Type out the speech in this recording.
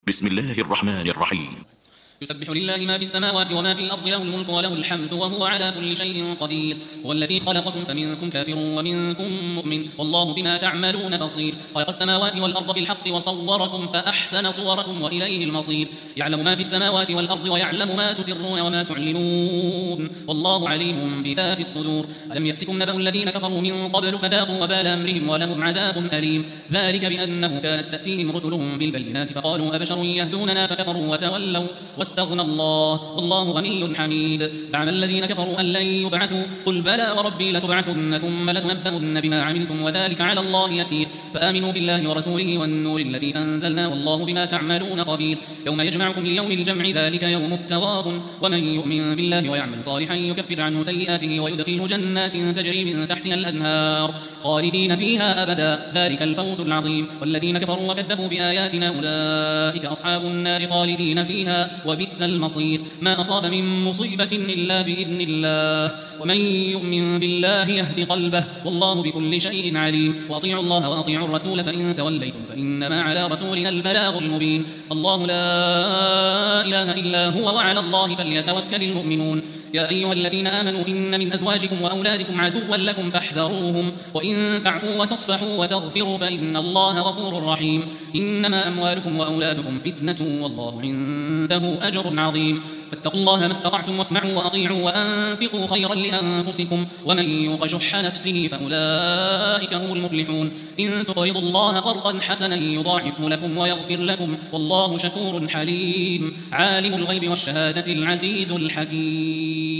بسم الله الرحمن الرحيم. يسبح لله ما في السماوات وما في الأرض، له الملك وله الحمد وهو على كل شيء قدير. هو الذي خلقكم فمنكم كافر ومنكم مؤمن، والله بما تعملون بصير. خلق السماوات والأرض بالحق وصوركم فأحسن صوركم وإليه المصير. يعلم ما في السماوات والأرض ويعلم ما تسرون وما تعلنون، والله عليم بذات الصدور. ألم يأتكم نبأ الذين كفروا من قبل فذاقوا وبال أمرهم ولهم عذاب أليم. ذلك بأنه كانت تأتيهم رسلهم بالبينات فقالوا أبشر يهدوننا فكفروا وتولوا واستغنى الله والله غني حميد. زعم الذين كفروا أن لن يبعثوا، قل بلى وربي لتبعثن ثم لتنبؤن بما عملتم وذلك على الله يسير. فآمنوا بالله ورسوله والنور الذي أنزلنا والله بما تعملون خبير. يوم يجمعكم ليوم الجمع ذلك يوم التغابن. ومن يؤمن بالله ويعمل صالحا يكفر عنه سيئاته ويدخله جنات تجري من تحتها الأنهار خالدين فيها أبدا، ذلك الفوز العظيم. والذين كفروا وكذبوا بآياتنا أولئك أصحاب النار خالدين فيها وبئس المصير. ما أصاب من مصيبة إلا بإذن الله، ومن يؤمن بالله يهد قلبه، والله بكل شيء عليم. وأطيعوا الله وأطيعوا الرسول فإن توليتم فإنما على رسولنا البلاغ المبين. الله لا إله إلا هو وعلى الله فليتوكل المؤمنون. يا أيها الذين آمنوا إن من أزواجكم وأولادكم عدوا لكم فاحذروهم، وإن تعفوا وتصفحوا وتغفروا فإن الله غفور رحيم. إنما أموالكم وأولادكم فتنة والله عنده أجر عظيم. فاتقوا الله ما استطعتم واسمعوا وأطيعوا وأنفقوا خيرا لأنفسكم، ومن يوق شح نفسه فأولئك هم المفلحون. إن تقرضوا الله قرضا حسنا يضاعفه لكم ويغفر لكم، والله شكور حليم. عالم الغيب والشهادة العزيز الحكيم.